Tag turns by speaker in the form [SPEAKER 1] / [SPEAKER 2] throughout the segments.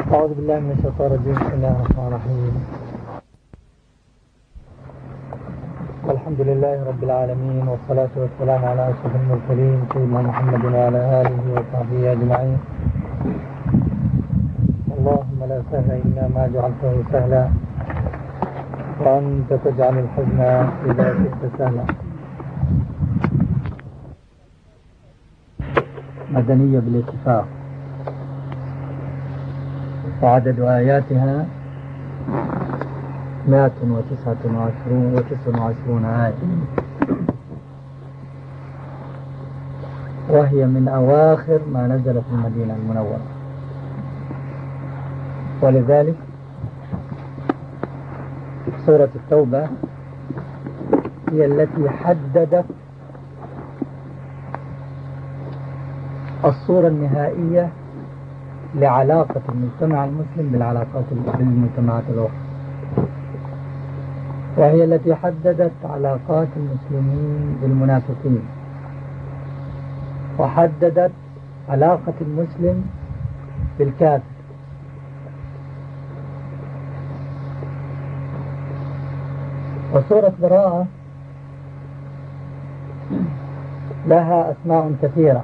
[SPEAKER 1] أعوذ بالله من الشيطان الرجيم. بسم الله الرحمن الرحيم. الحمد لله رب العالمين، والصلاة والسلام على أشرف المرسلين سيدنا محمد وعلى آله وصحبه أجمعين. اللهم لا سهل إلا ما جعلته سهلا، وأنت تجعل الحزن إذا شئت سهلا. مدنية بالاتفاق، وعدد آياتها 129 آية، وهي من أواخر ما نزل في المدينة المنورة. ولذلك سورة التوبة هي التي حددت الصورة النهائية لعلاقة المجتمع المسلم بالمجتمعات الأخرى، وهي التي حددت علاقات المسلمين بالمنافقين، وحددت علاقة المسلم بالكافر. وسورة براءة لها أسماء كثيرة،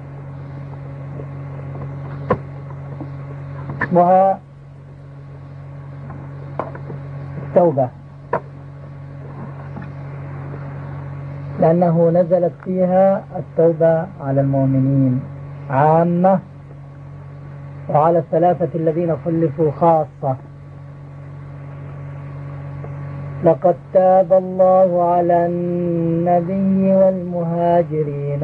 [SPEAKER 1] اسمها التوبة لأنه نزلت فيها التوبة على المؤمنين عامة، وعلى الثلاثة الذين خلفوا خاصة. لقد تاب الله على النبي والمهاجرين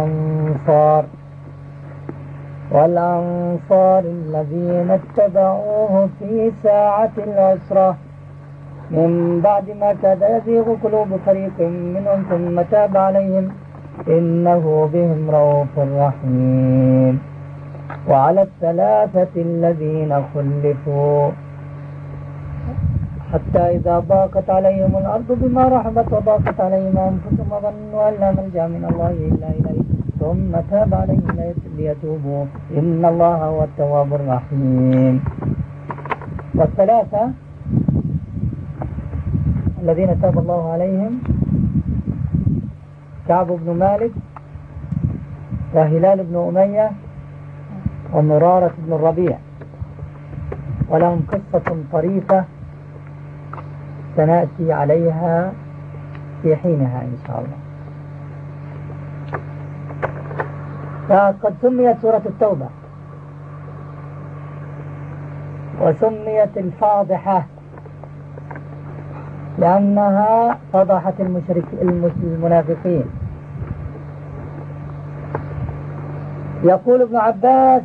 [SPEAKER 1] والأنصار الذين اتبعوه في ساعة العسرة من بعد ما كاد يزيغ قلوب فريق منهم ثم تاب عليهم إنه بهم رؤوف رحيم. وعلى الثلاثة الذين خلفوا حتى إذا ضاقت عليهم الأرض بما رحبت وضاقت عليهم أنفسهم وظنوا أن لا ملجأ من الله إلا إليه ثم تاب عليهم ليتوبوا إن الله هو التواب الرحيم. والثلاثة الذين تاب الله عليهم كعب بن مالك وهلال بن أمية ومرارة بن الربيع، ولهم قصة طريفة سنأتي عليها في حينها إن شاء الله. فقد سميت سورة التوبة وسميت الفاضحة لأنها فضحت المنافقين. يقول ابن عباس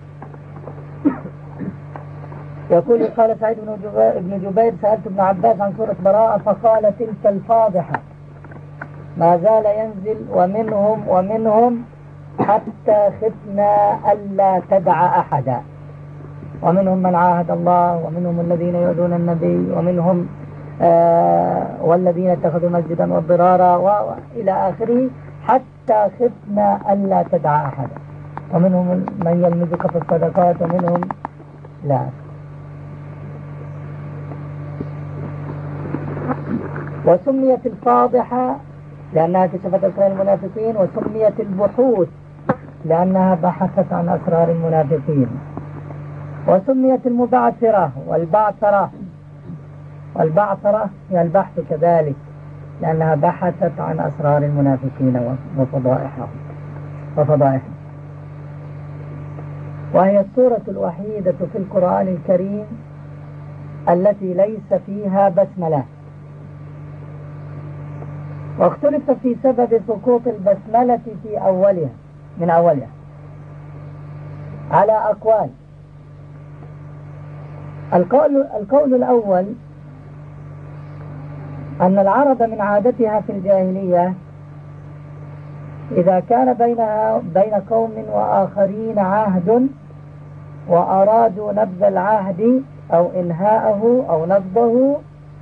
[SPEAKER 1] قال سعيد بن جبير سألت ابن عباس عن سورة براءة فقال تلك الفاضحة ما زال ينزل ومنهم حتى خفنا ألا تدع أحدا، ومنهم من عاهد الله، ومنهم الذين يؤذون النبي، ومنهم والذين اتخذوا مسجدا وضرارا وإلى آخره، حتى خفنا ألا تدع أحدا، ومنهم من يلمزك في الصدقات ومنهم لا. وسميت الفاضحة لأنها كشفت أسرار المنافقين، وسميت البحوث لأنها بحثت عن أسرار المنافقين، وسميت المبعثرة والبعثرة هي البحث كذلك لأنها بحثت عن أسرار المنافقين وفضائحهم. وهي السورة الوحيدة في القرآن الكريم التي ليس فيها بسملة، واختلف في سبب سقوط البسملة من أولها على أقوال. القول الأول أن العرب من عادتها في الجاهلية إذا كان بين قوم وآخرين عهد وأرادوا نبذ العهد أو إنهاءه أو نبضه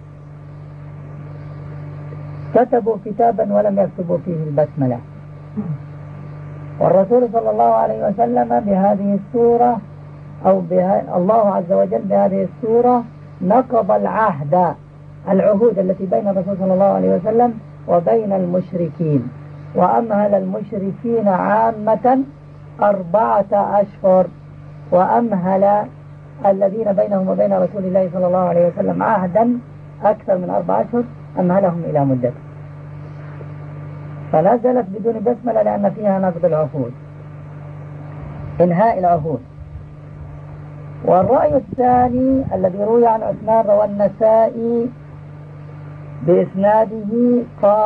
[SPEAKER 1] كتبوا كتابا ولم يكتبوا فيه البسملة، والرسول صلى الله عليه وسلم بهذه السورة أو الله عز وجل بهذه السورة نقض العهود التي بين الرسول صلى الله عليه وسلم وبين المشركين، وأمهل المشركين عامة 4 أشهر، وأمهل الذين بينهم وبين رسول الله صلى الله عليه وسلم عهدا أكثر من 4 أشهر أمهلهم إلى مدة، فنزلت بدون بسملة لأن فيها نقض العهود، إنهاء العهود. والرأي الثاني الذي روي عن عثمان روى النسائي بإسناده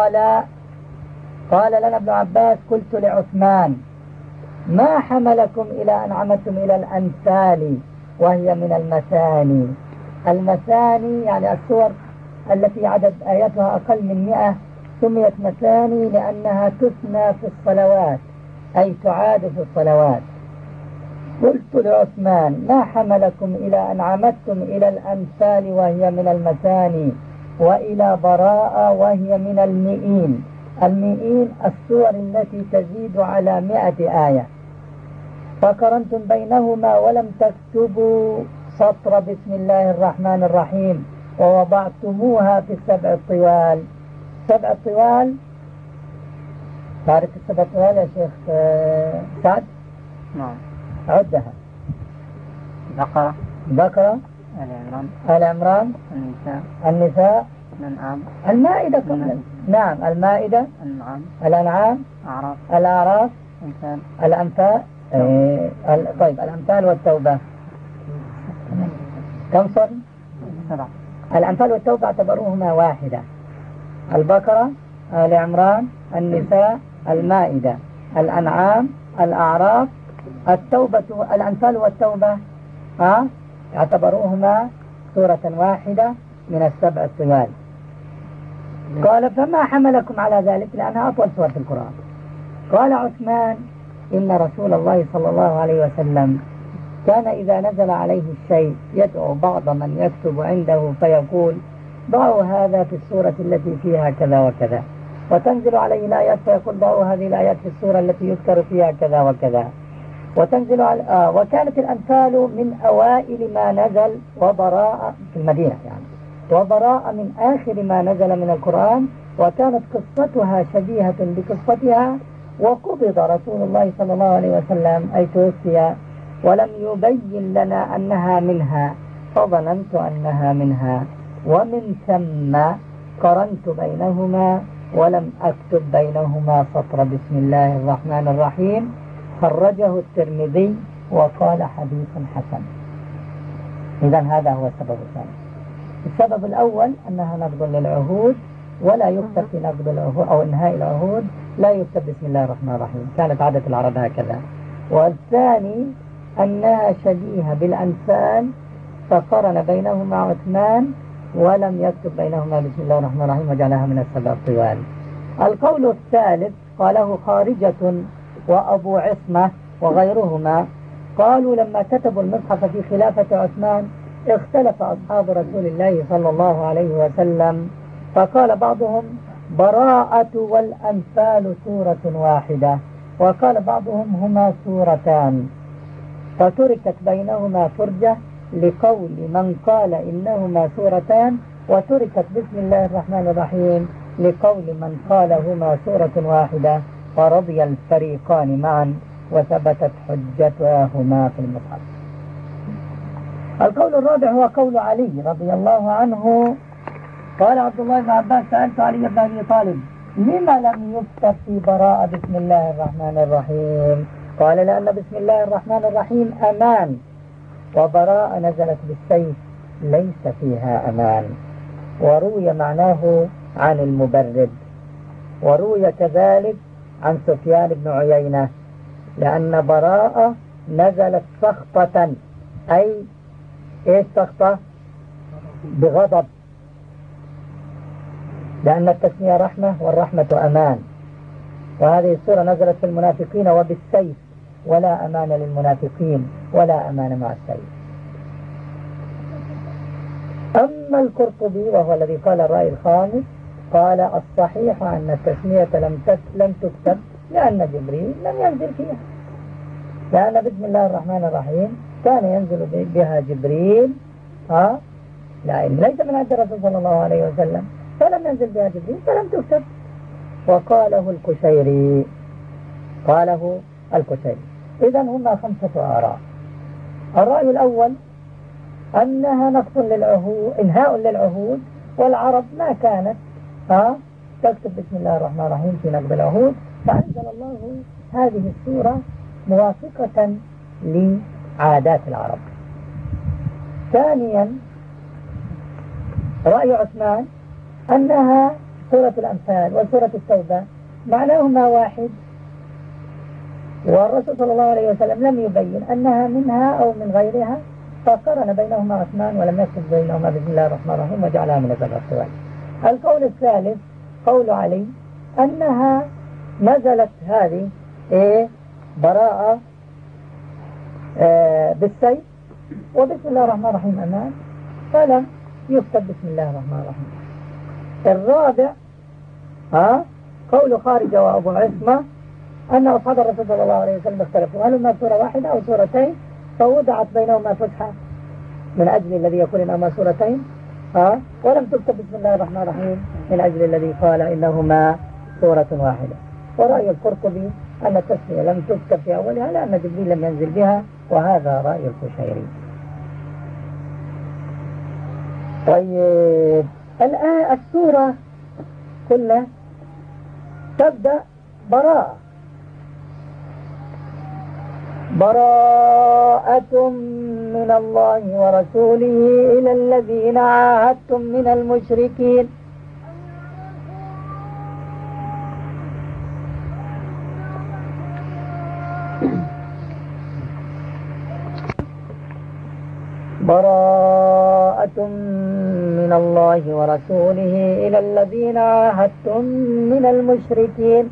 [SPEAKER 1] قال لنا ابن عباس: قلت لعثمان: ما حملكم إلى أن عمدتم إلى الأنفال وهي من المثاني؟ المثاني يعني السور التي عدد آياتها أقل من 100 سميت مثاني لأنها تثنى في الصلوات، أي تعاد في الصلوات. قلت لعثمان: ما حملكم إلى أن عمدتم إلى الأنفال وهي من المثاني، وإلى براءة وهي من المئين؟ المئين السور التي تزيد على 100 آية، فقرنتم بينهما ولم تكتبوا سطر بسم الله الرحمن الرحيم ووضعتموها في 7 الطوال. 7 الطوال، تعرف 7 الطوال يا شيخ سعد؟
[SPEAKER 2] نعم.
[SPEAKER 1] عدها: بقرة، آل عمران، النساء، المائدة قبل. نعم، المائدة، الأنعام، الأعراف، الأنفال. طيب، الأنفال والتوبة كم صار؟ 7. الأنفال والتوبة اعتبروهما واحدة: البقرة، آل عمران، النساء، المائدة، الأنعام، الأعراف، التوبة. الأنفال والتوبة اعتبروهما سورة واحدة من 7 الطوال. قال: فما حملكم على ذلك؟ لأنها أطول سورة في القرآن. قال عثمان: إن رسول الله صلى الله عليه وسلم كان إذا نزل عليه الشيء يدعو بعض من يكتب عنده فيقول: ضعوا هذا في السورة التي فيها كذا وكذا، وتنزل عليه الآيات فيقول: ضعوا هذه الآيات في السورة التي يذكر فيها كذا وكذا، وتنزل على وكانت الأنفال من أوائل ما نزل، وبراءة في المدينة يعني، وبراءة من آخر ما نزل من القرآن، وكانت قصتها شبيهة بقصتها، وقبض رسول الله صلى الله عليه وسلم أي توفي ولم يبين لنا أنها منها، فظننت أنها منها، ومن ثم قرنت بينهما ولم أكتب بينهما سطر بسم الله الرحمن الرحيم. خرجه الترمذي وقال: حديث حسن. إذن هذا هو السبب الثاني. السبب الأول أنها نقض للعهود، ولا يكتب في نقض العهود أو إنهاء العهود لا يكتب بسم الله الرحمن الرحيم، كانت عادة العرب هكذا. والثاني أنها شبيهة بالأنفال، فقرن بينهما عثمان ولم يكتب بينهما بسم الله الرحمن الرحيم وجعلها من 7 الطوال. القول الثالث قاله خارجة وأبو عصمة وغيرهما، قالوا لما كتبوا المصحف في خلافة عثمان اختلف أصحاب رسول الله صلى الله عليه وسلم، فقال بعضهم: براءة والأنفال سورة واحدة، وقال بعضهم: هما سورتان، فتركت بينهما فرجة لقول من قال إنهما سورتان، وتركت بسم الله الرحمن الرحيم لقول من قال هما سورة واحدة، فرضي الفريقان معا وثبتت حجتهما في المصحف. القول الرابع هو قول علي رضي الله عنه. قال عبد الله بن عباس: سألت علي بن أبي طالب: لما لم يكتب في براءة بسم الله الرحمن الرحيم؟ قال: لأن بسم الله الرحمن الرحيم أمان، وبراءة نزلت بالسيف ليس فيها أمان. وروي معناه عن المبرد، وروي كذلك عن سفيان بن عيينة، لأن براءة نزلت سخطة، أي إيش سخطة؟ بغضب، لأن التسمية رحمة والرحمة أمان، وهذه السورة نزلت في المنافقين وبالسيف، ولا أمان للمنافقين ولا أمان مع السيف. أما القرطبي وهو الذي قال الرأي الخامس، قال: الصحيح أن التسمية لم تكتب لأن جبريل لم ينزل فيها، لأن بسم الله الرحمن الرحيم كان ينزل بها جبريل لا ليس من عند الرسول صلى الله عليه وسلم، فلم ينزل بها جبريل فلم تكتب. وقاله الكشيري، قاله الكشيري. إذن هما 5 آراء. الرأي الأول أنها نقص للعهود، إنهاء للعهود، والعرب ما كانت تكتب بسم الله الرحمن الرحيم في نقض العهود، فأنزل الله هذه السورة موافقة لعادات العرب. ثانيا رأي عثمان أنها سورة الأنفال وسورة التوبة معناهما واحد، والرسول صلى الله عليه وسلم لم يبين أنها منها أو من غيرها، فقرن بينهما عثمان ولم يكتب بينهما بسم الله الرحمن الرحيم وجعلها من الأقوال. القول الثالث قول علي أنها نزلت هذه براءة بالسيف وبسم الله الرحمن الرحيم أمام، فلم يكتب بسم الله الرحمن الرحيم. الرابع قول خارجة وأبو عصمة أن أصحاب الرسول صلى الله عليه وسلم اختلفوا هل هما سورة واحدة أو سورتين، فوضعت بينهما فتحة من أجل الذي يقول إنهما سورتين ولم تكتب بسم الله الرحمن الرحيم من أجل الذي قال إنهما سورة واحدة. ورأي القرطبي أن التسمية لم تكتب في أولها لأن جبريل لم ينزل بها، وهذا رأي الكشيري. طيب الآن السورة كلها تبدأ براءة من الله ورسوله إلى الذين عاهدتم من المشركين. براءة من الله ورسوله إلى الذين عاهدتم من المشركين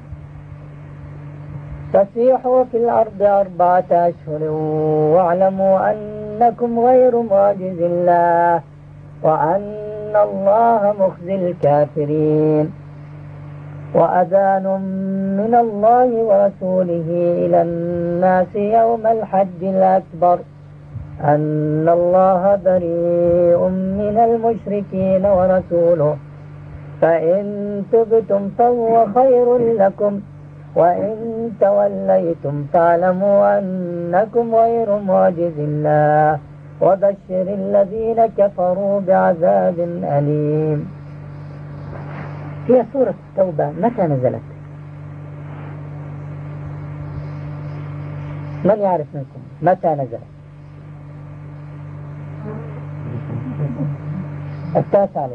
[SPEAKER 1] فسيحوا في الأرض 4 أشهر واعلموا أنكم غير معجز الله وأن الله مخزي الكافرين. وأذان من الله ورسوله إلى الناس يوم الحج الأكبر أن الله بريء من المشركين ورسوله فإن تبتم فهو خير لكم وإن توليتم فاعلموا أنكم غير معجز الله وبشر الذين كفروا بعذاب أليم. هي سورة التوبة متى نزلت؟ من يعرف منكم متى نزلت؟ 9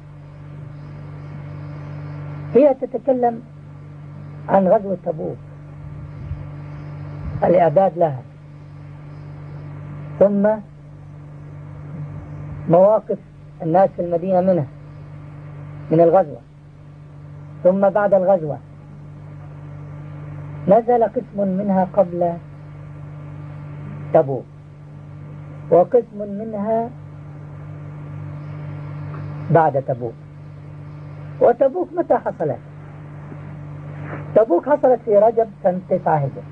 [SPEAKER 1] هي تتكلم عن غزوة تبوك، الإعداد لها، ثم مواقف الناس في المدينة منها من الغزوة، ثم بعد الغزوة نزل قسم منها قبل تبوك وقسم منها بعد تبوك. وتبوك متى حصلت؟ تبوك حصلت في رجب سنة 9 هجري،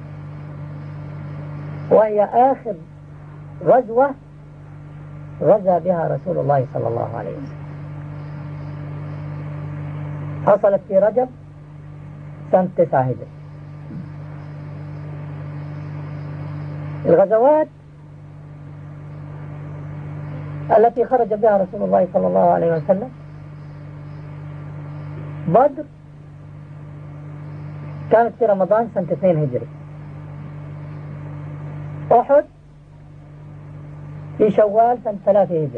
[SPEAKER 1] وهي آخر غزوة غزا بها رسول الله صلى الله عليه وسلم. حصلت في رجب سنة 9 هجري. الغزوات التي خرج بها رسول الله صلى الله عليه وسلم: بدر كانت في رمضان سنة 2 هجري، أحد في شوال سنة 3 هجري،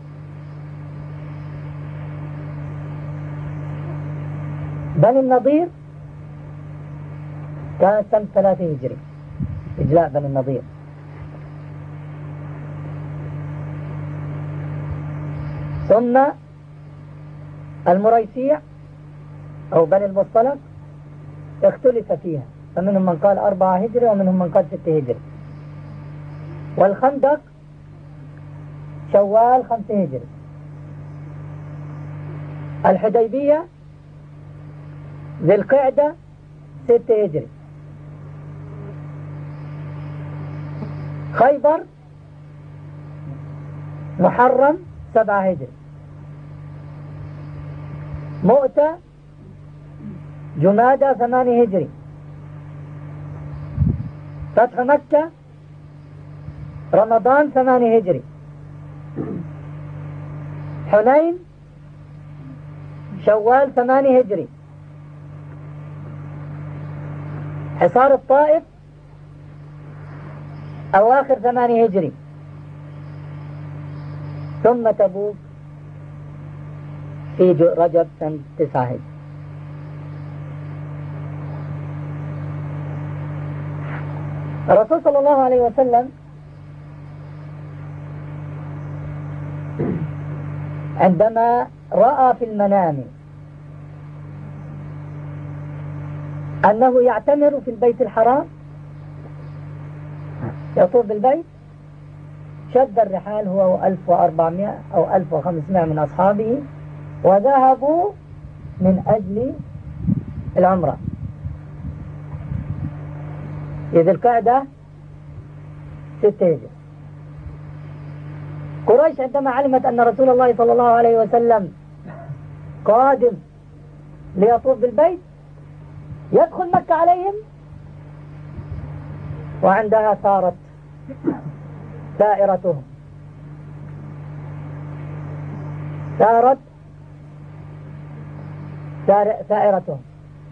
[SPEAKER 1] بني النضير كانت سنة 3 هجري، إجلاء بني النضير. ثم المريسيع أو بني المصطلق اختلف فيها، فمنهم من قال 4 هجري ومنهم من قال 6 هجري. والخندق شوال 5 هجري. الحديبية ذي القعدة 6 هجري. خيبر محرم 7 هجري، مؤتة جمادى 8 هجري، فتح مكة رمضان 8 هجري، حنين شوال 8 هجري، حصار الطائف أواخر 8 هجري، ثم تبوك في رجب سنة 9 هجري. الرسول صلى الله عليه وسلم عندما رأى في المنام أنه يعتمر في البيت الحرام يطوف بالبيت، شد الرحال هو 1400 أو 1500 من أصحابه وذهبوا من أجل العمرة في ذي القعدة 6 هجري. قريش عندما علمت أن رسول الله صلى الله عليه وسلم قادم ليطوف بالبيت يدخل مكة عليهم، وعندها صارت ثائرتهم، ثائرتهم،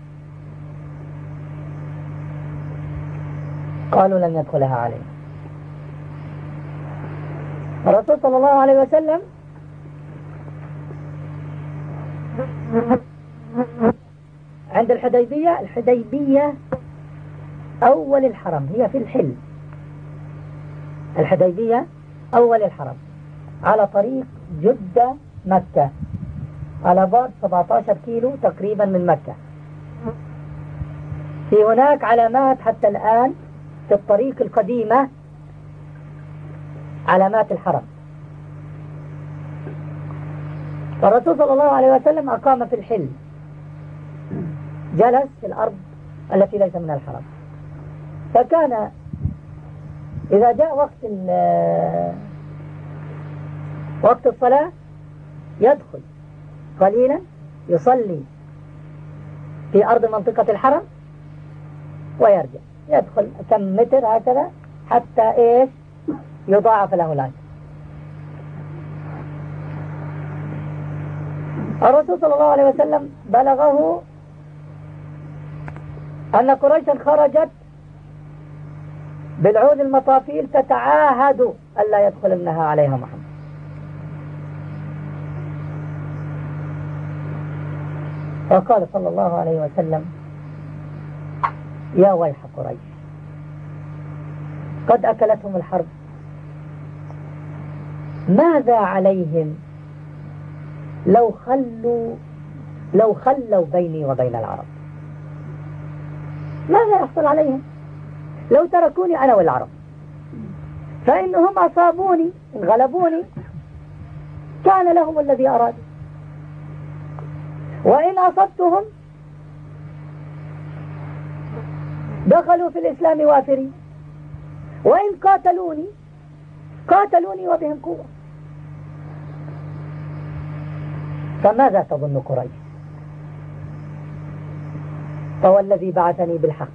[SPEAKER 1] قالوا لن يدخلها عليهم. الرسول صلى الله عليه وسلم عند الحديبية أول الحرم، هي في الحل، الحديبية أول الحرم على طريق جدة مكة على بعد 17 كيلو تقريبا من مكة. في هناك علامات حتى الآن في الطريق القديمة، علامات الحرم. فالرسول صلى الله عليه وسلم أقام في الحل، جلس في الأرض التي ليس من الحرم، فكان إذا جاء وقت الصلاة يدخل قليلا يصلي في أرض منطقة الحرم ويرجع، يدخل كم متر هكذا حتى يضاعف له الأجر. الرسول صلى الله عليه وسلم بلغه أن قريشا خرجت بالعود المطافيل تتعاهد ألا يدخلنها عليها محمد. فقال صلى الله عليه وسلم: يا ويح قريش، قد أكلتهم الحرب، ماذا عليهم لو خلوا بيني وبين العرب؟ ماذا يحصل عليهم لو تركوني أنا والعرب؟ فإنهم أصابوني، إن غلبوني كان لهم الذي أرادوا، وإن أصبتهم دخلوا في الإسلام وافرين، وإن قاتلوني وبهم قوة. فماذا تظن قريش؟ فوالذي بعثني بالحق،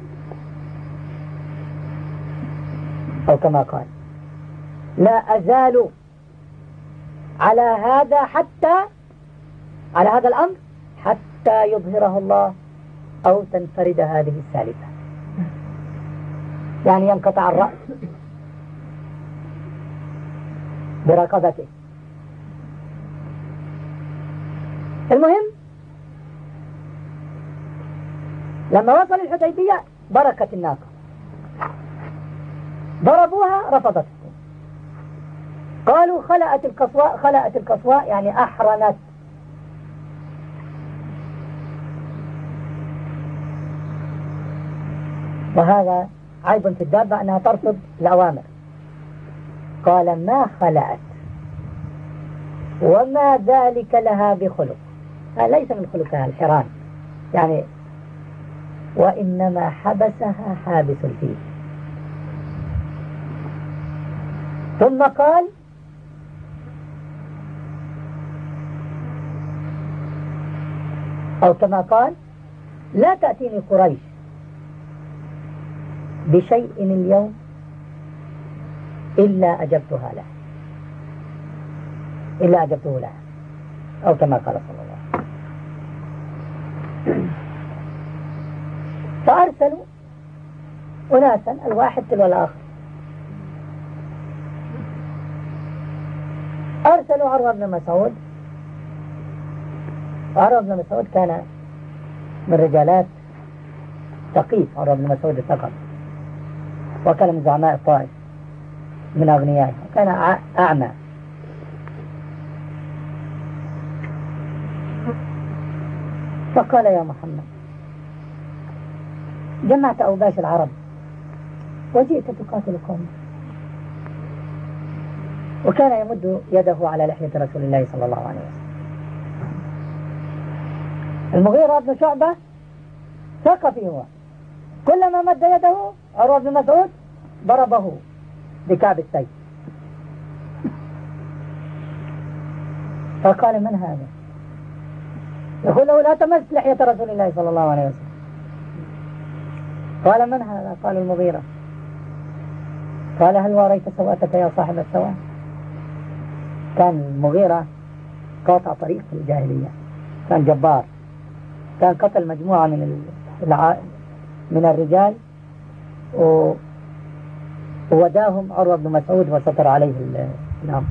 [SPEAKER 1] أو كما قال: لا أزال على هذا الأمر حتى يظهره الله أو تنفرد هذه السالفة، يعني ينقطع الرأس برقبته. المهم لما وصل الحديبية بركت الناقة، ضربوها رفضت، قالوا خلأت القصواء يعني أحرنت. وهذا عيب في الدابة أنها ترفض الأوامر. قال: ما خلأت وما ذلك لها بخلق، ليس من خلقها الحران يعني، وإنما حبسها حابس الفيل. ثم قال: أو كما قال: لا تأتيني قريش بشيء اليوم إلا أجبتها له، إلا أجبته له، أو كما قال صلى الله عليه وسلم. فأرسلوا أناسا الواحد تلو الآخر. أرسلوا عروة بن مسعود. عروة بن مسعود كان من رجالات ثقيف، عروة بن مسعود الثقف، وكان من زعماء الطائف من أغنياء، وكان أعمى. فقال: يا محمد، جمعت أوباش العرب وجئت تقاتل قومك. وكان يمد يده على لحية رسول الله صلى الله عليه وسلم. المغيرة بن شعبة ثقفي هو، كلما مد يده عروة بن مسعود ضربه بكعب السيف. فقال: من هذا؟ يقول له: لا تمس لحية رسول الله صلى الله عليه وسلم. قال: من هذا؟ قال: المغيرة. قال: هل وريت سوءتك يا صاحب السوء؟ كان المغيرة قاطع طريق في الجاهلية، كان جبار، كان قتل مجموعة من الرجال ووداهم عروة بن مسعود وستر عليه الأمر.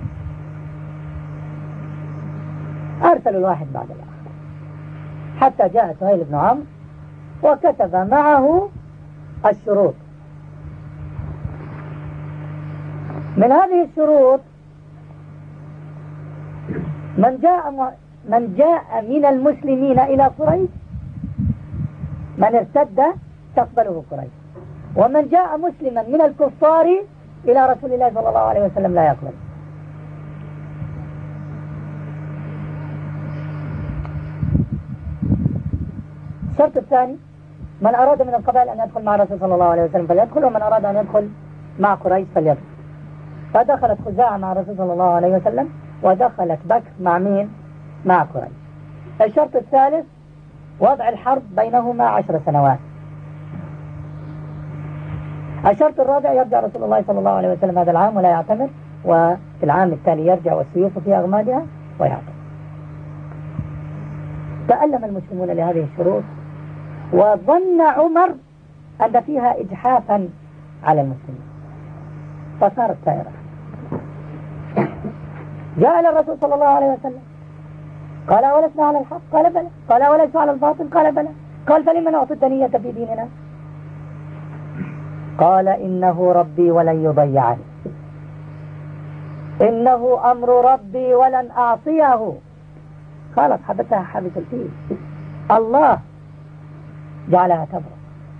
[SPEAKER 1] أرسلوا الواحد بعد الآخر حتى جاء سهيل بن عمرو وكتب معه الشروط. من هذه الشروط: من جاء من المسلمين إلى قريش، من ارتد تقبله قريش، ومن جاء مسلما من الكفار إلى رسول الله صلى الله عليه وسلم لا يقبل. الشرط الثاني: من أراد من القبائل أن يدخل مع الرسول صلى الله عليه وسلم فليدخل، ومن أراد أن يدخل مع قريش فليدخل. فدخلت خزاعة مع الرسول صلى الله عليه وسلم، ودخلت بكر مع مين؟ مع قريش. الشرط الثالث: وضع الحرب بينهما 10 سنوات. الشرط الرابع: يرجع رسول الله صلى الله عليه وسلم هذا العام ولا يعتمر، وفي العام التالي يرجع والسيوف في أغمادها ويعتمر. تألم المسلمون لهذه الشروط، وظن عمر أن فيها إجحافا على المسلمين، فصارت سائرة. جاء إلى الرسول صلى الله عليه وسلم قال: ولسنا على الحق؟ قال: بلى. قال: وليس على الباطل؟ قال: بلى. قال: فلما نعطي الدنية في ديننا؟ قال: إنه ربي ولن يضيعني، إنه أمر ربي ولن أعصيه. قالت: حبتها حبس الفيل، الله جعلها تبرأ.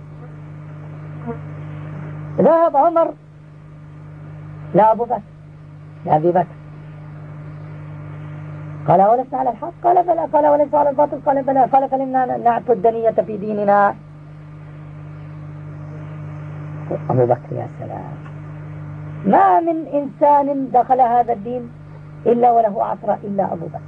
[SPEAKER 1] ذهب عمر لأبو بكر، لأبي بكر، قال: ولسنا على الحق؟ قال: بلى. قال: وليس على الباطل؟ قال: بلى. قال: فلما نعطي الدنية في ديننا؟ أبو بكر يا سلام، ما من إنسان دخل هذا الدين إلا وله عثرة إلا أبو بكر.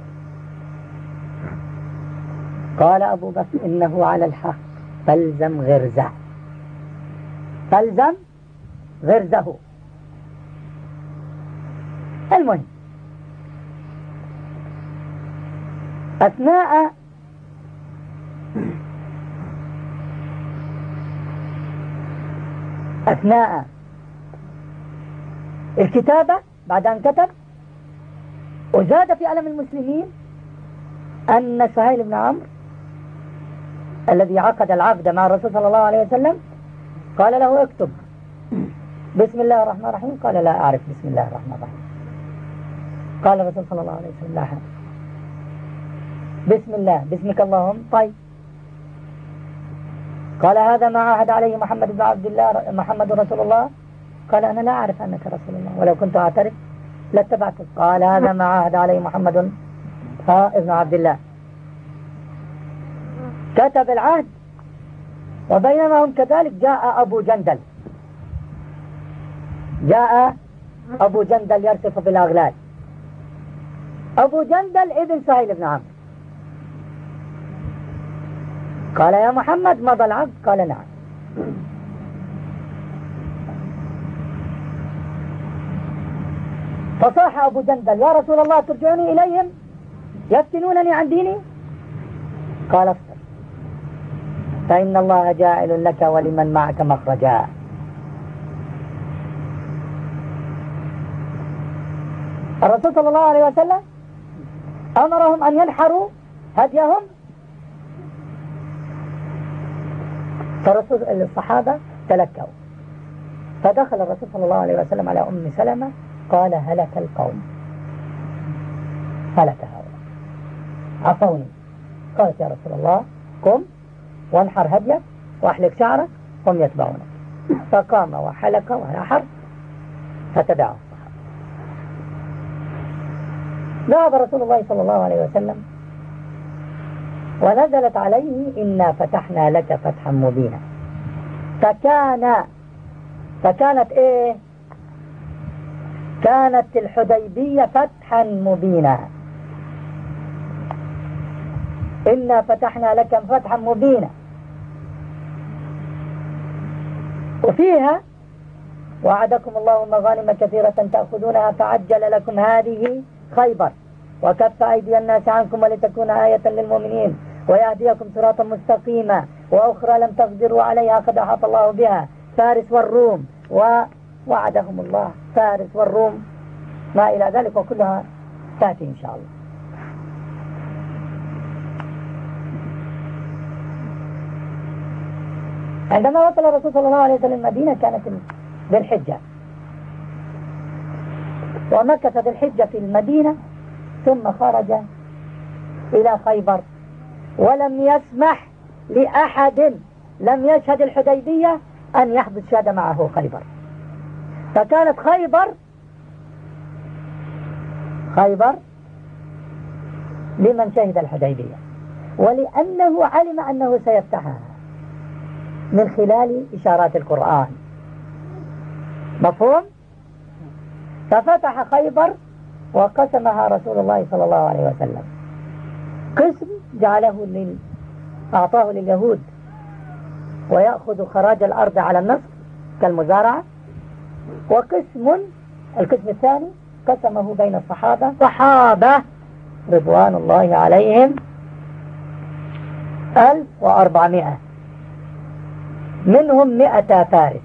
[SPEAKER 1] قال أبو بكر: إنه على الحق فالزم غرزه، فالزم غرزه. المهم، أثناء الكتابة بعد أن كتب، وزاد في ألم المسلمين أن سهيل بن عمرو الذي عقد العقد مع الرسول صلى الله عليه وسلم قال له: اكتب بسم الله الرحمن الرحيم. قال: لا أعرف بسم الله الرحمن الرحيم. قال الرسول صلى الله عليه وسلم: لا حاجة، بسم الله، باسمك اللهم. طيب. قال: هذا ما عهد عليه محمد بن عبد الله، محمد رسول الله. قال: أنا لا أعرف أنك رسول الله، ولو كنت أعترف لاتبعتك. قال: هذا ما عهد عليه محمد ابن عبد الله. كتب العهد، وبينما هم كذلك جاء أبو جندل، جاء أبو جندل يرتف بالأغلال. أبو جندل ابن سهيل بن عمرو. قال يا محمد مضى العبد؟ قال نعم. فصاح أبو جندل يا رسول الله ترجعني إليهم يفتنونني عن ديني؟ قال اصبر فإن الله جاعل لك ولمن معك مخرجا. الرسول صلى الله عليه وسلم أمرهم أن ينحروا هديهم، فالرسول الصحابة تلكوا، فدخل الرسول صلى الله عليه وسلم على أم سلمة قال هلك القوم، هلك هؤلاء عفوني. قالت يا رسول الله قم وانحر هديك واحلق شعرك هم يتبعونك. فقام وحلق ونحر فتبعه الصحابة. ذهب رسول الله صلى الله عليه وسلم ونزلت عليه إنا فتحنا لك فتحا مبينا. فكانت إيه؟ كانت الحديبية فتحا مبينا. إنا فتحنا لك فتحا مبينا، وفيها وعدكم الله مغانم كثيرة تأخذونها فعجل لكم هذه خيبر وكف أيدي الناس عنكم ولتكون آية للمؤمنين ويهديكم صراطا مستقيما وأخرى لم تقدروا عليها قد أحاط الله بها فارس والروم، ووعدهم الله فارس والروم ما إلى ذلك، وكلها تأتي إن شاء الله. عندما وصل الرسول صلى الله عليه وسلم المدينة كانت ذي الحجة، ومكث ذي الحجة في المدينة ثم خرج إلى خيبر، ولم يسمح لأحد لم يشهد الحديبية أن يحدث شهادة معه خيبر. فكانت خيبر لمن شهد الحديبية، ولأنه علم أنه سيفتحها من خلال إشارات القرآن. مفهوم؟ ففتح خيبر وقسمها رسول الله صلى الله عليه وسلم، قسم جعله أعطاه لليهود ويأخذ خراج الأرض على النصف كالمزارعة، القسم الثاني قسمه بين الصحابة رضوان الله عليهم 1400، منهم 100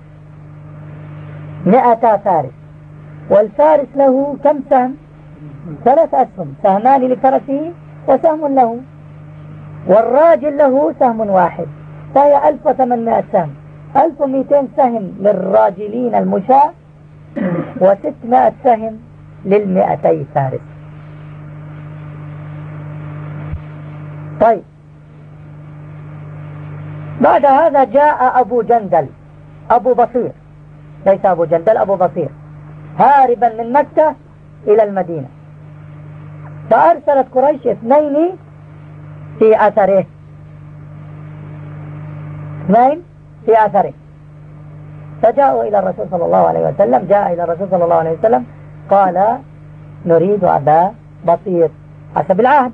[SPEAKER 1] فارس، والفارس له كم سهم؟ 3 أسهم، سهمان لفرسه وسهم له، والراجل له سهم واحد، فهي 1800 سهم. 1200 سهم للراجلين المشاة و600 سهم لل200 فارس. طيب بعد هذا جاء أبو جندل أبو بصير، ليس أبو جندل، أبو بصير، هاربا من مكة إلى المدينة، فأرسلت قريش 2 في أثره، 2 في أثره، فجاءوا إلى الرسول صلى الله عليه وسلم، جاء إلى الرسول صلى الله عليه وسلم قال نريد أبا بصير حسب العهد،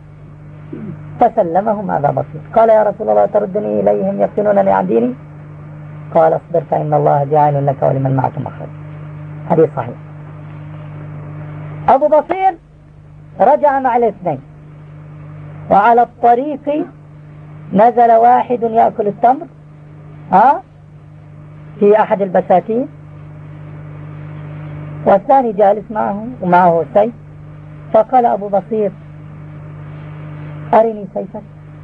[SPEAKER 1] فسلمهم أبا بصير. قال يا رسول الله تردني إليهم يفتنونني عن ديني؟ قال اصبر فإن الله جاعل لك ولمن معك مخرج. حديث صحيح. أبو بصير رجع مع 2، وعلى الطريق نزل واحد يأكل التمر في أحد البساتين، والثاني جالس معه ومعه سيف، فقال أبو بصير أرني سيفك.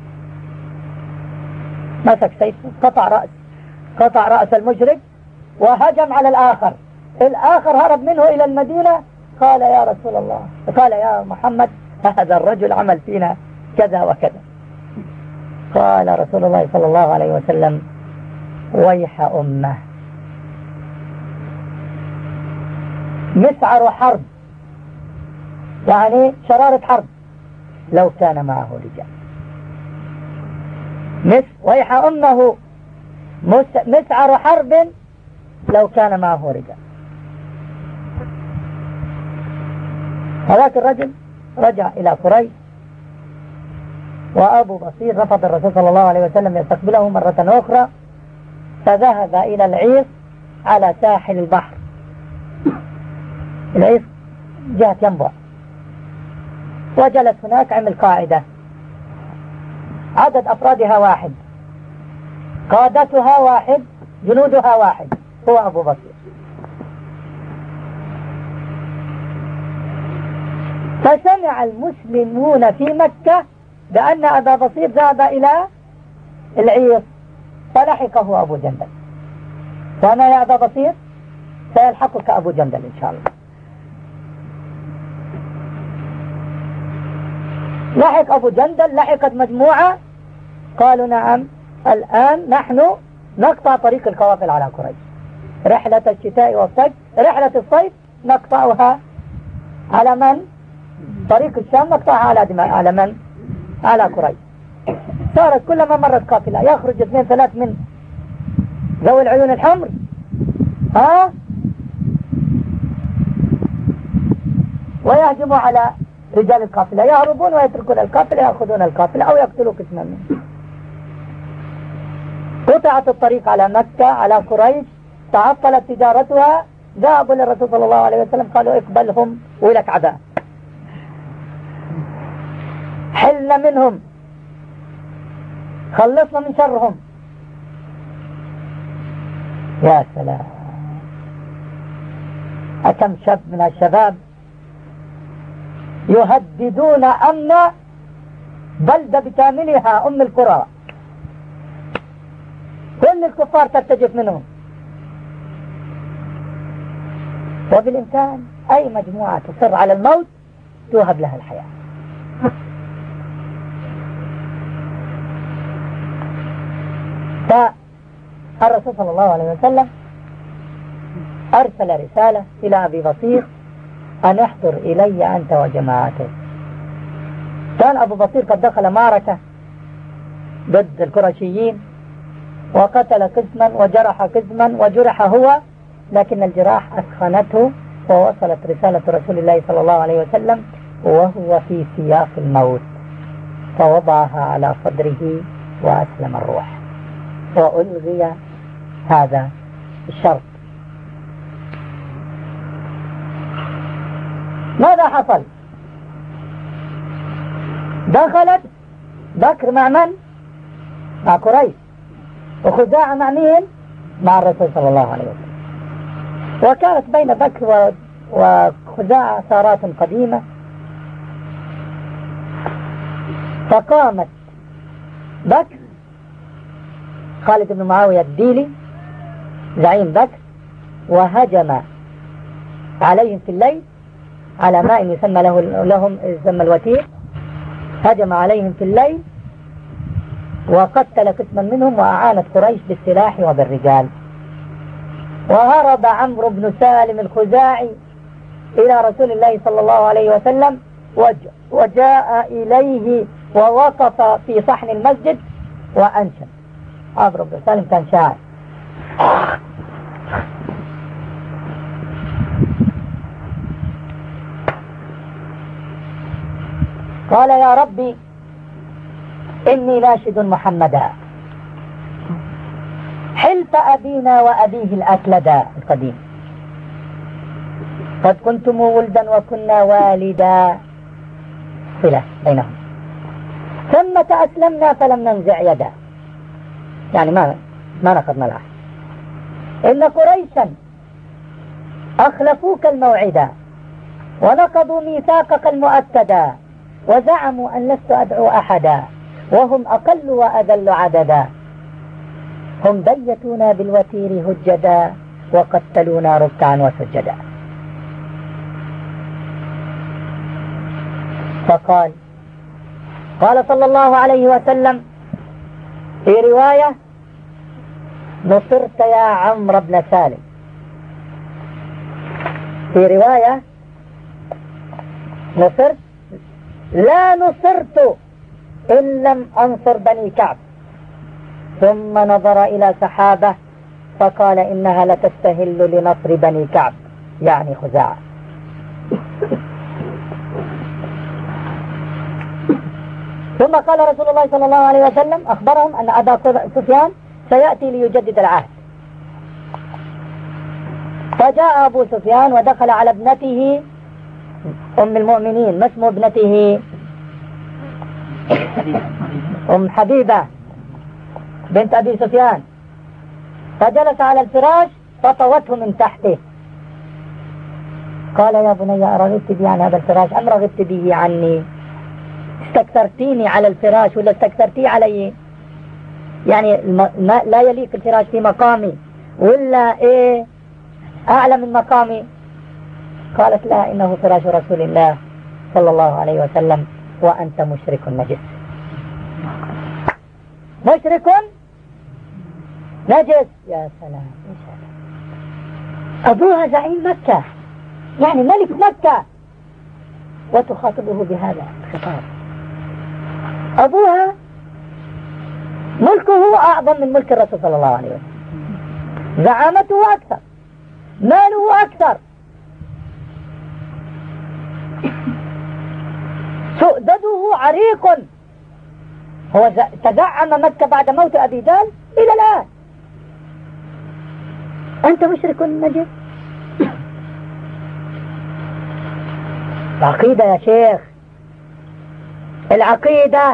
[SPEAKER 1] مسك سيفه قطع رأس المشرك وهجم على الآخر هرب منه إلى المدينة. قال يا رسول الله، قال يا محمد هذا الرجل عمل فينا كذا وكذا. قال رسول الله صلى الله عليه وسلم ويح أمه، مسعر حرب، يعني شرارة حرب، لو كان معه رجال. ويح أمه مسعر حرب لو كان معه رجال. هذاك الرجل رجع إلى قريش وأبو بصير رفض الرسول صلى الله عليه وسلم يستقبله مرة أخرى، فذهب إلى العيص على ساحل البحر. العيص جهة ينبع، وجلس هناك، عمل قاعدة عدد أفرادها واحد، قادتها واحد، جنودها واحد، هو أبو بصير. فسمع المسلمون في مكة بأن أبا بصير ذهب إلى العيص، فلحقه أبو جندل. وأنا يا أبا بصير سيلحقك أبو جندل إن شاء الله. لحق أبو جندل، لحقت مجموعة، قالوا نعم الآن نحن نقطع طريق القوافل على قريش. رحلة الشتاء والصيف، رحلة الصيف نقطعها على من؟ طريق الشام نقطعها على من؟ على قريش. صارت كلما مرت قافلة يخرج 2 3 من ذوي العيون الحمر، ويهجموا على رجال القافلة، يهربون ويتركون القافلة، يأخذون القافلة أو يقتلوا قسما منهم. قطعت الطريق على مكة، على قريش، تعطلت تجارتها. ذهبوا للرسول صلى الله عليه وسلم قالوا اقبلهم ولك عذاب، حلنا منهم، خلصنا من شرهم. يا سلام، أكم شاب من الشباب يهددون أمن بلدة بكاملها أم القرى، كل الكفار ترتجف منهم، وبالإمكان أي مجموعة تصر على الموت توهب لها الحياة. فالرسول صلى الله عليه وسلم أرسل رسالة إلى أبي بصير أن احضر إلي أنت وجماعتك. كان أبو بصير قد دخل معركة ضد القرشيين وقتل قسما وجرح قسما وجرح هو، لكن الجراح أسخنته، ووصلت رسالة رسول الله صلى الله عليه وسلم وهو في سياق الموت، فوضعها على صدره وأسلم الروح وألغي هذا الشرط. ماذا حصل؟ دخلت بكر مع من؟ مع قريش، وخزاعة مع مين؟ مع الرسول صلى الله عليه وسلم. وكانت بين بكر وخزاعة ثارات قديمة، فقامت بكر، خالد بن معاوية الديلي زعيم بكر، وهجم عليهم في الليل على ماء يسمى لهم يسمى الوتير، هجم عليهم في الليل وقتل قسما منهم، وأعانت قريش بالسلاح وبالرجال. وهرب عمرو بن سالم الخزاعي إلى رسول الله صلى الله عليه وسلم، وجاء إليه ووقف في صحن المسجد وأنشد. عمرو بن سالم كان شاعر. قال يا ربي إني ناشد محمدا حلف أبينا وأبيه الأكلدا القديم، قد كنتم ولدا وكنا والدا، صلة بينهم، ثم أسلمنا فلم ننزع يدا، يعني ما نقضنا العهد. إن قريشا أخلفوك الموعدا ونقضوا ميثاقك المؤكدا، وزعموا أن لست أدعو أحدا وهم أقل وأذل عددا، هم بيتونا بالوتير هجدا وقتلونا ركعا وسجدا. قال صلى الله عليه وسلم في رواية: نصرت يا عمرو بن سالم، في رواية نصرت، لا نصرت إن لم أنصر بني كعب. ثم نظر إلى سحابة فقال إنها لتستهل لنصر بني كعب، يعني خزاعة. ثم ثم قال رسول الله صلى الله عليه وسلم أخبرهم أن أبا سفيان سيأتي ليجدد العهد. فجاء أبو سفيان ودخل على ابنته أم المؤمنين، ما اسم ابنته؟ أم حبيبة بنت أبي سفيان، فجلس على الفراش فطوته من تحته. قال يا بني أرغبت بي عن هذا الفراش أم رغبت به عني؟ استكثرتيني على الفراش ولا استكثرتي علي؟ يعني لا يليق الفراش في مقامي ولا إيه أعلى من مقامي؟ قالت لا، إنه فراش رسول الله صلى الله عليه وسلم وأنت مشرك نجس. مشرك نجس، يا سلام. أبوها زعيم مكة، يعني ملك مكة، وتخاطبه بهذا الخطاب. أبوها ملكه أعظم من ملك الرسول صلى الله عليه وسلم، زعامته أكثر، ماله أكثر، سؤدده عريق. هو تزعم مكة بعد موت أبي جهل إلى الآن. أنت مشرك نجس. العقيدة يا شيخ، العقيدة.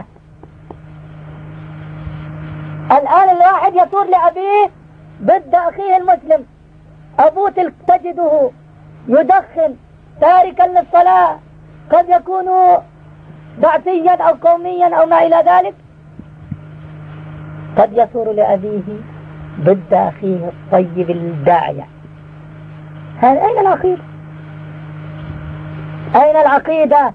[SPEAKER 1] الآن الواحد يثور لأبيه ضد أخيه المسلم، أبوه تجده يدخن تاركا للصلاة، قد يكون بعثيا أو قوميا أو ما إلى ذلك، قد يثور لأبيه ضد أخيه الطيب الداعية. هذا أين العقيدة؟ أين العقيدة؟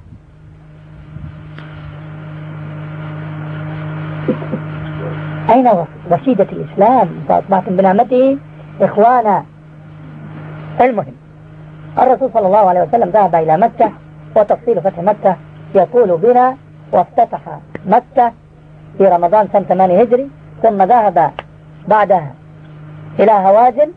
[SPEAKER 1] أين وسيدة الإسلام؟ فأصبحتم بنعمته إخوانا. المهم، الرسول صلى الله عليه وسلم ذهب إلى مكة، وتفصيل فتح مكة يقول بنا وافتتح مكة في رمضان سنة 8 هجري، ثم ذهب بعدها إلى هوازن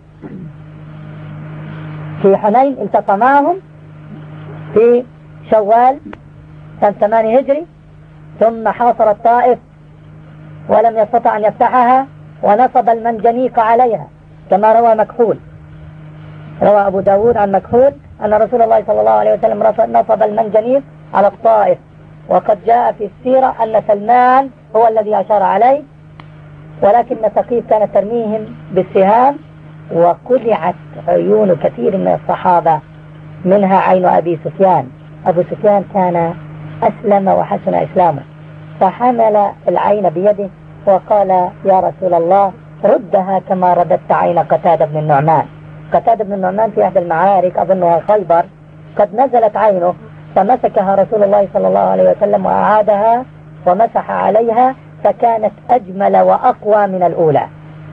[SPEAKER 1] في حنين، التقى معهم في شوال سنة 8 هجري، ثم حاصر الطائف ولم يستطع أن يفتحها، ونصب المنجنيق عليها كما روى مكحول. روى أبو داود عن مكحول أن رسول الله صلى الله عليه وسلم نصب المنجنيق على الطائف، وقد جاء في السيرة أن سلمان هو الذي أشار عليه، ولكن ثقيف كانت ترميهم بالسهام، وقلعت عيون كثير من الصحابة، منها عين أبي سفيان. أبو سفيان كان أسلم وحسن إسلامه، فحمل العين بيده وقال يا رسول الله ردها كما رددت عين قتادة بن النعمان. قتادة بن النعمان في أحد المعارك أظنها خيبر قد نزلت عينه، فمسكها رسول الله صلى الله عليه وسلم وأعادها ومسح عليها، فكانت أجمل وأقوى من الأولى.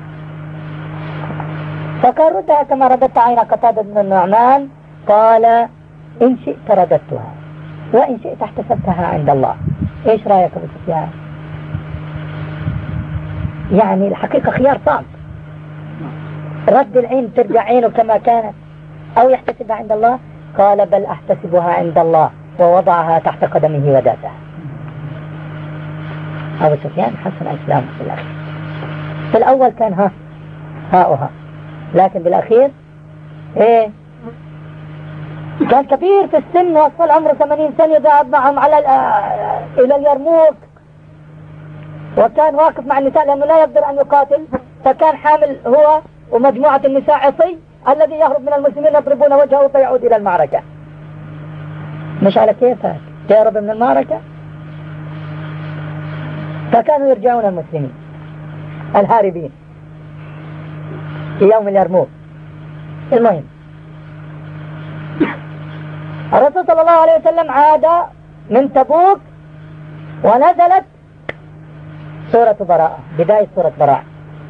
[SPEAKER 1] فقال ردها كما رددت عين قتادة بن النعمان. قال إن شئت رددتها وإن شئت احتسبتها عند الله. إيش رأيك أبو سفيان؟ يعني الحقيقة خيار صعب، رد العين ترجع عينه كما كانت أو يحتسبها عند الله. قال بل أحتسبها عند الله، ووضعها تحت قدمه وداسها. أبو سفيان حسن إسلامه في الأخير. في الأول كان ها، لكن بالأخير إيه، كان كبير في السن، وصل عمره 80 سنة، ذهب معهم إلى اليرموك، وكان واقف مع النساء لأنه لا يقدر أن يقاتل، فكان حامل هو ومجموعة النساء عصي الذي يهرب من المسلمين يضربون وجهه فيعود إلى المعركة. مش على كيفك تهرب من المعركة؟ فكانوا يرجعون المسلمين الهاربين في يوم اليرموك. المهم، الرسول صلى الله عليه وسلم عاد من تبوك ونزلت سورة براءة، بداية سورة براءة،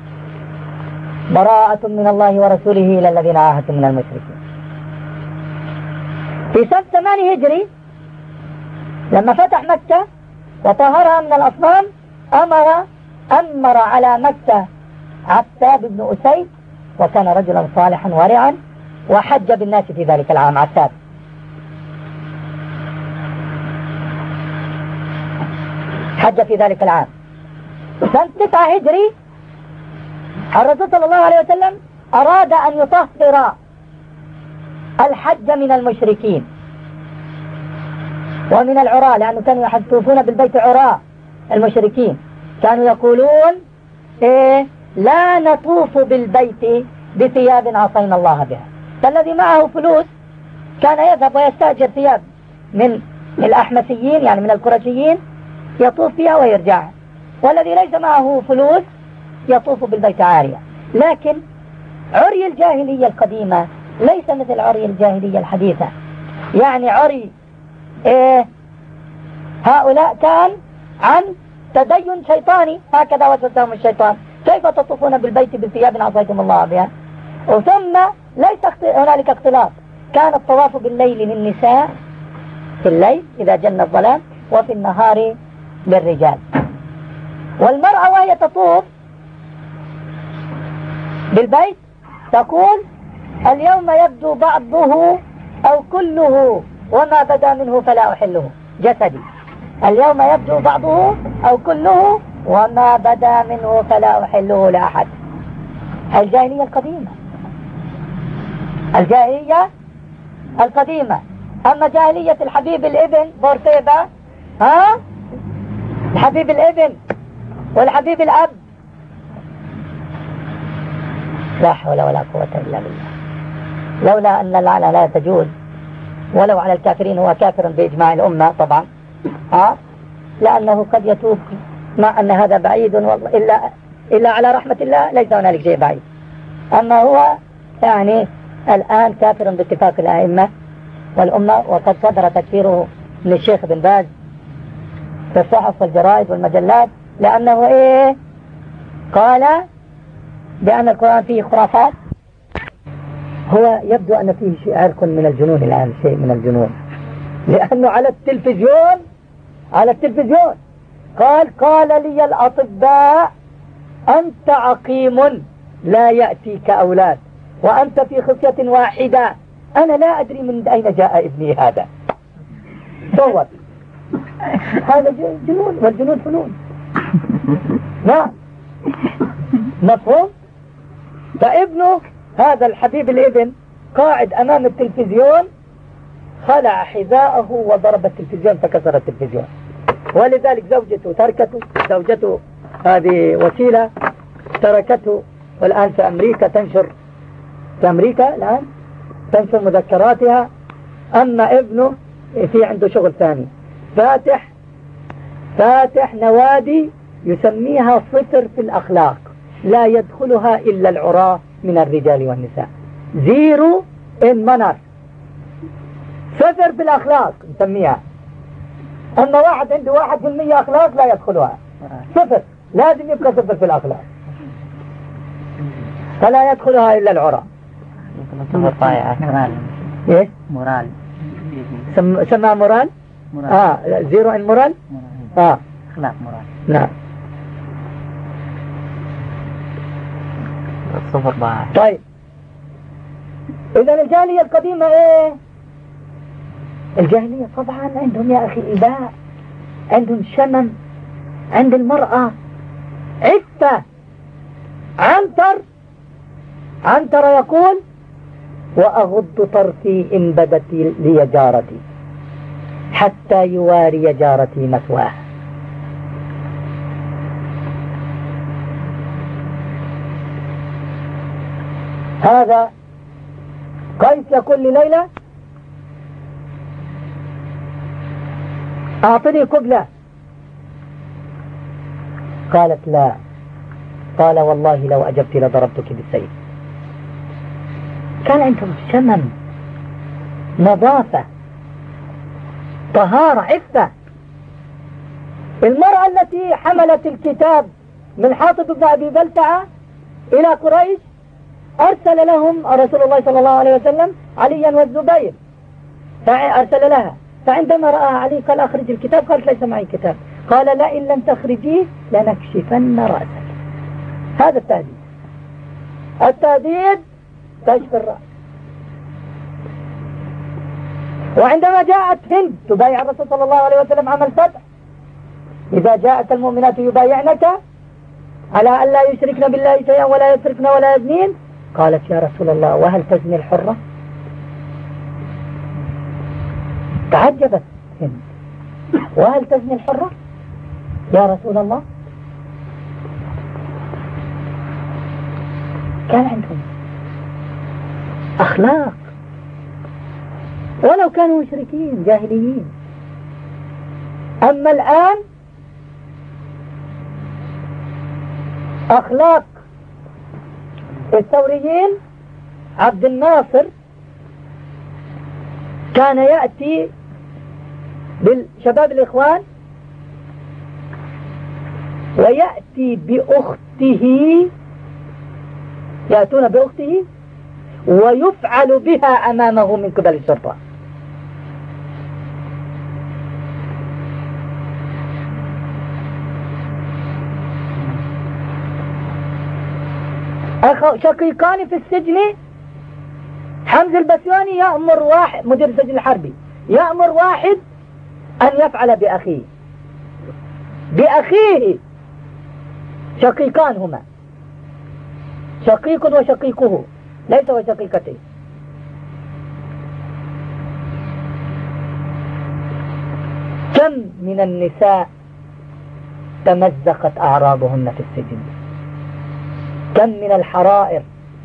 [SPEAKER 1] براءة من الله ورسوله إلى الذين عاهدتم من المشركين. في سنة 8 هجري لما فتح مكة وطهرها من الأصنام، أمر على مكة عتاب بن أسيد، وكان رجلا صالحا ورعا، وحج بالناس في ذلك العام عتاب. حج في ذلك العام. سنة 9 هجري الرسول صلى الله عليه وسلم أراد أن يطهر الحج من المشركين ومن العراة، لأنه كانوا يحتفون بالبيت عراة. المشركين كانوا يقولون لا نطوف بالبيت بثياب عصينا الله بها. فالذي معه فلوس كان يذهب ويستأجر ثياب من الأحمسيين، يعني من القرشيين، يطوف فيها ويرجع. والذي ليس معه فلوس يطوف بالبيت عارية. لكن عري الجاهلية القديمة ليس مثل عري الجاهلية الحديثة. يعني عري هؤلاء كان عن تدين شيطاني، هكذا وسوسهم الشيطان: كيف تطوفون بالبيت بثياب عصيتم الله بها؟ وثم ليس هنالك اختلاط. كان الطواف بالليل للنساء في الليل إذا جن الظلام، وفي النهار للرجال. والمرأة وهي تطوف بالبيت تقول: اليوم يبدو بعضه أو كله وما بدا منه فلا أحله جسدي. اليوم يبدو بعضه أو كله وما بدا منه فلا أحله لأحد. الجاهلية القديمة، الجاهلية القديمة. أما جاهلية الحبيب الابن بورسيبة، الحبيب الابن والحبيب الأب، لا حول ولا قوة إلا بالله. لولا أن اللعنة لا تجوز، ولو على الكافرين هو كافر بإجماع الأمة طبعا، لأنه قد يتوب، مع أن هذا بعيد والله، إلا على رحمة الله ليس هنالك شيء بعيد. أما هو يعني الآن كافر باتفاق الأئمة والأمة، وقد صدر تكفيره من الشيخ بن باز في الصحف والجرائد والمجلات، لأنه قال بأن القرآن فيه خرافات. هو يبدو أن فيه شيء عرق من الجنون الآن، شيء من الجنون، لأنه على التلفزيون قال لي الأطباء: أنت عقيم لا يأتيك أولاد، وأنت في خصية واحدة. أنا لا أدري من أين جاء ابني هذا. صور هذا جنون، والجنون فنون. نعم، مفهوم. فابنه هذا الحبيب الابن قاعد أمام التلفزيون، خلع حذاءه وضرب التلفزيون فكسر التلفزيون. ولذلك زوجته هذه وسيلة تركته، والآن في أمريكا تنشر مذكراتها. أما ابنه في عنده شغل ثاني، فاتح نوادي يسميها صفر في الأخلاق، لا يدخلها إلا العراة من الرجال والنساء. 0 in manners، صفر في الأخلاق نسميها. أما واحد عنده 1% أخلاق لا يدخلها، صفر، لازم يبقى صفر في الأخلاق، فلا يدخلها إلا العراة. مورال سمى مورال. 0 in مورال.
[SPEAKER 2] أخلاق مورال.
[SPEAKER 1] نعم.
[SPEAKER 2] صفر بقى.
[SPEAKER 1] طيب، إذا الجاهلية القديمة الجاهلية طبعا عندهم يا أخي إباء، عندهم شمم، عند المرأة عفة. عنتر يقول: وأغض طرفي إن بدت لي جارتي حتى يواري جارتي مثواها. هذا قيس يقول لليلى: أعطني قبلة. قالت: لا. قال: والله لو أجبت لضربتك بالسيف. كان عندهم شمم، نظافة، طهارة، عفة. المرأة التي حملت الكتاب من حاطب بن أبي بلتعة إلى قريش أرسل لهم رسول الله صلى الله عليه وسلم عليا والزبير، فأرسل لها. فعندما رأى علي قال: أخرج الكتاب. قالت: ليس معي كتاب. قال: لا، إن لم تخرجيه لنكشفن رأسك. هذا التهديد كشف الرأس. وعندما جاءت هند تبايع الرسول صلى الله عليه وسلم عام الفتح، إذا جاءك المؤمنات يبايعنك على أن لا يشركن بالله شيئا ولا يسرقن ولا يزنين، قالت يا رسول الله وهل تزني الحرة؟ تعجبت هند، وهل تزني الحرة يا رسول الله؟ كان عندهم أخلاق ولو كانوا مشركين جاهليين. أما الآن أخلاق الثوريين، عبد الناصر كان يأتي بالشباب الإخوان ويأتي بأخته، يأتون بأخته ويفعل بها أمامه من قبل الشرطة. شقيقان في السجن، حمزة البسيوني يأمر واحد مدير السجن الحربي يأمر واحد أن يفعل بأخيه شقيقان هما، شقيق وشقيقه ليس وشقيقته. كم من النساء تمزقت أعراضهن في السجن، كم من الحرائر.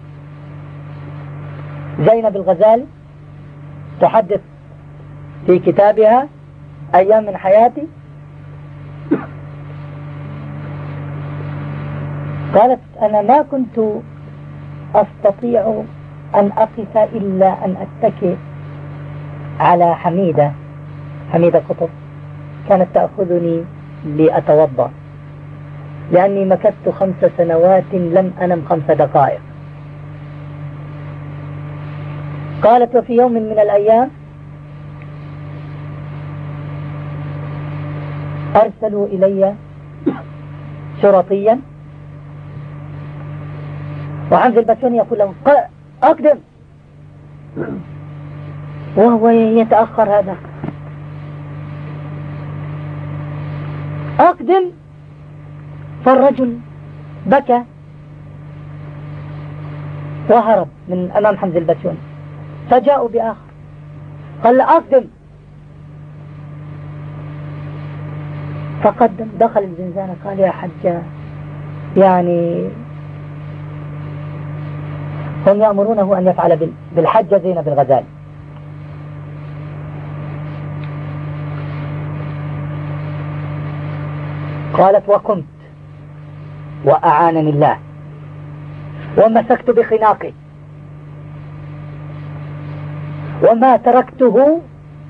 [SPEAKER 1] زينب الغزالي تحدث في كتابها أيام من حياتي، قالت أنا ما كنت أستطيع أن أقف إلا أن أتكئ على حميدة قطب، كانت تأخذني لأتوضأ لأني مكثت 5 سنوات لم أنم 5 دقائق. قالت وفي يوم من الأيام أرسلوا إلي شرطيا وحمزة البسيوني يقول له أقدم، وهو يتأخر، هذا أقدم. فالرجل بكى وهرب من أمام حمزة البسيوني، فجاءوا بآخر قال أقدم، فقدم. دخل الزنزانة قال يا حجة، يعني هم يأمرونه أن يفعل بالحجة زينب الغزالي. قالت وقمت وأعانني الله ومسكت بخناقي وما تركته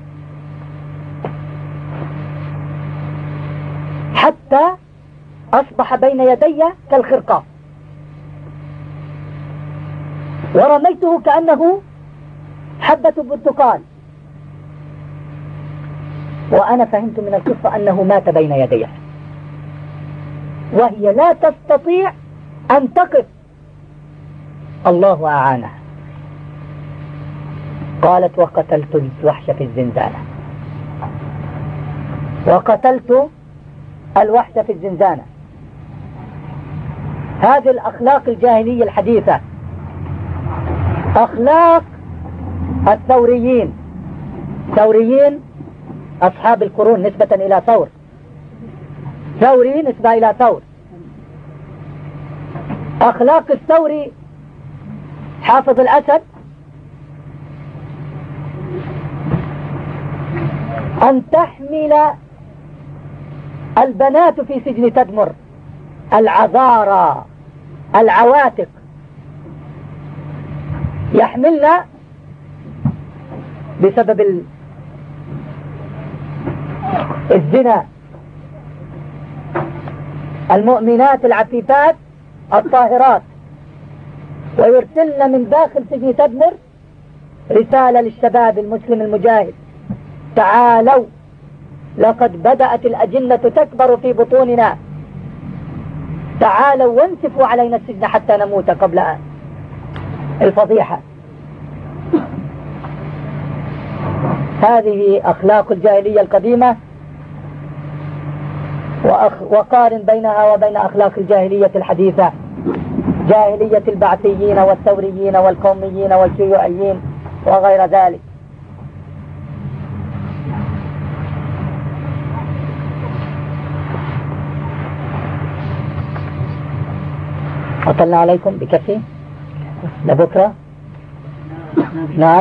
[SPEAKER 1] حتى أصبح بين يدي كالخرقاء، ورميته كأنه حبة برتقال، وأنا فهمت من القصة أنه مات بين يديه، وهي لا تستطيع أن تقف، الله أعانها. قالت وقتلت الوحش في الزنزانة، وقتلت الوحش في الزنزانة. هذه الأخلاق الجاهلية الحديثة، أخلاق الثوريين. ثوريين أصحاب القرون نسبة إلى ثور، ثوري نسبة إلى ثور. أخلاق الثوري حافظ الأسد أن تحمل البنات في سجن تدمر، العذارى العواتق، يحملن بسبب الزنا المؤمنات العفيفات الطاهرات، ويرسلن من داخل سجن تدمر رسالة للشباب المسلم المجاهد: تعالوا لقد بدأت الأجنة تكبر في بطوننا، تعالوا وانسفوا علينا السجن حتى نموت قبل الفضيحة. هذه أخلاق الجاهلية القديمة وقارن بينها وبين أخلاق الجاهلية الحديثة، جاهلية البعثيين والثوريين والقوميين والشيوعيين وغير ذلك. أطلنا عليكم بكفي لبكرة. نعم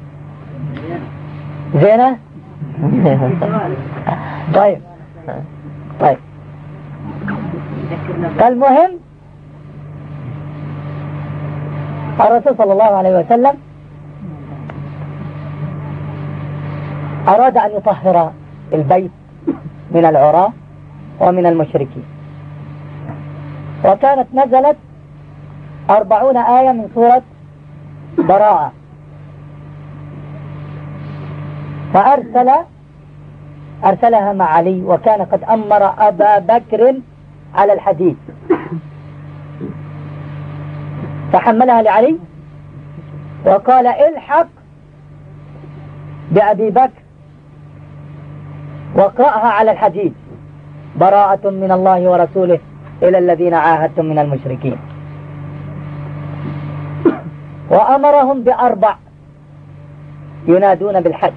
[SPEAKER 1] زينة. طيب المهم الرسول صلى الله عليه وسلم أراد أن يطهر البيت من العراة ومن المشركين، وكانت نزلت 40 آية من سورة براءة، فأرسلها مع علي، وكان قد أمر أبا بكر على الحديد، فحملها لعلي وقال الحق بأبي بكر واقرأها على الحديد: براءة من الله ورسوله إلى الذين عاهدتم من المشركين. وأمرهم ب4 ينادون بالحج.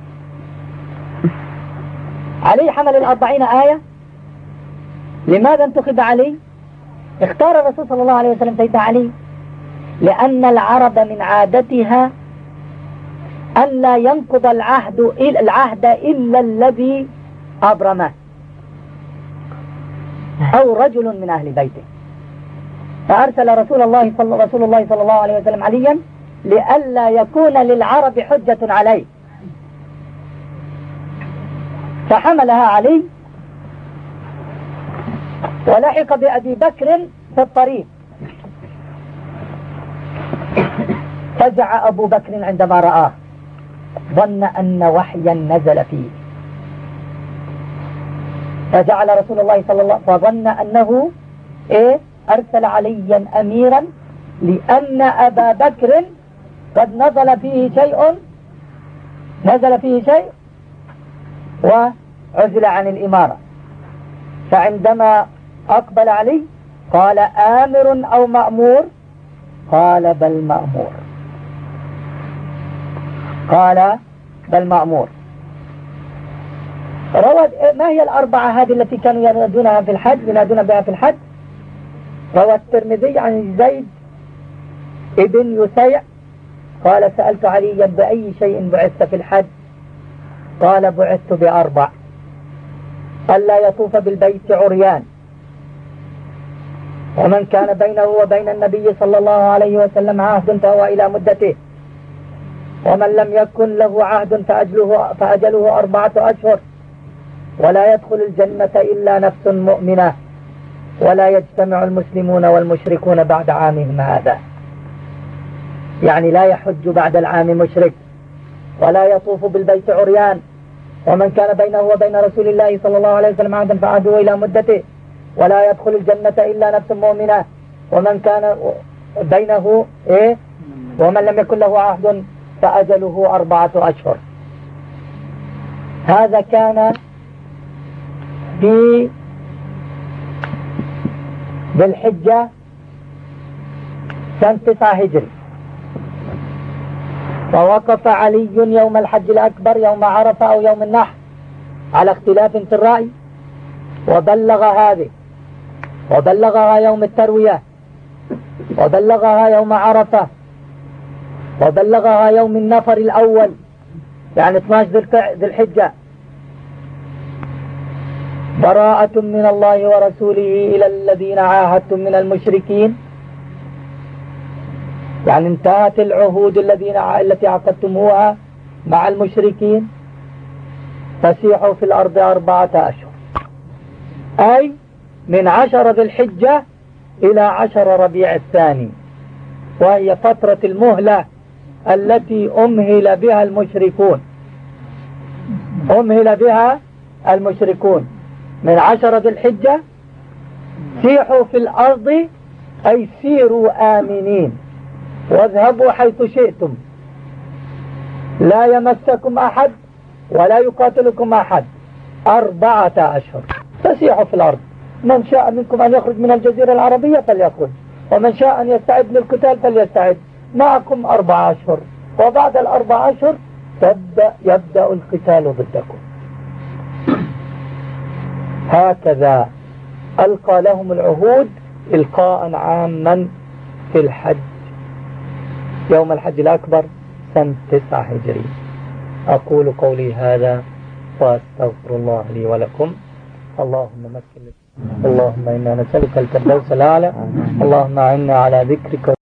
[SPEAKER 1] علي حمل 40 آية. لماذا انتخب علي؟ اختار الرسول صلى الله عليه وسلم سيدنا علي لأن العرب من عادتها أن لا ينقض العهد إلا الذي أبرمه أو رجل من أهل بيته، فأرسل رسول الله صلى الله عليه وسلم عليا لئلا يكون للعرب حجة عليه، فحملها علي ولحق بأبي بكر في الطريق. فزع أبو بكر عندما رآه، ظن أن وحيا نزل فيه، فجعل رسول الله صلى الله عليه وسلم فظن أنه أرسل عليا أميرا لأن أبا بكر قد نزل فيه شيء وعزل عن الإمارة. فعندما أقبل علي قال: آمر أو مأمور؟ قال: بل مأمور. ما هي 4 هذه التي كانوا ينادون بها في الحج؟ روى الترمذي عن زيد ابن يسيع قال: سألت عليا بأي شيء بعثت في الحج؟ قال: بعثت ب4: ألا يطوف بالبيت عريان، ومن كان بينه وبين النبي صلى الله عليه وسلم عهد فهو إلى مدته، ومن لم يكن له عهد فأجله 4 أشهر، ولا يدخل الجنة إلا نفس مؤمنة، ولا يجتمع المسلمون والمشركون بعد عامهم هذا. يعني لا يحج بعد العام مشرك، ولا يطوف بالبيت عريان، ومن كان بينه وبين رسول الله صلى الله عليه وسلم عهدا فعهده إلى مدته، ولا يدخل الجنة إلا نفس مؤمنة، ومن كان بينه ومن لم يكن له عهد فأجله 4 أشهر. هذا كان في ذي الحجة سنة 9 هجري. ووقف علي يوم الحج الأكبر يوم عرفة أو يوم النحر على اختلاف في الرأي، وبلغها يوم التروية، وبلغها يوم عرفة، وبلغها يوم النفر الأول يعني 12 ذي الحجة: براءة من الله ورسوله إلى الذين عاهدتم من المشركين. يعني انتهت العهود التي عقدتموها مع المشركين، فسيحوا في الأرض 4 أشهر، أي من 10 ذي الحجة إلى 10 ربيع الثاني، وهي فترة المهلة التي أمهل بها المشركون. من 10 ذي الحجة سيحوا في الأرض، أي سيروا آمنين واذهبوا حيث شئتم، لا يمسكم أحد ولا يقاتلكم أحد 4 أشهر. فسيحوا في الأرض، من شاء منكم أن يخرج من الجزيرة العربية فليخرج، ومن شاء أن يستعد للقتال فليستعد، معكم 4 أشهر، وبعد 4 أشهر يبدأ القتال ضدكم. هكذا ألقى لهم العهود إلقاء عاما في الحج، يوم الحج الأكبر سنة 9 هجري. أقول قولي هذا وأستغفر الله لي ولكم. اللهم إنا نسألك الفردوس الأعلى، اللهم أعنا على ذكرك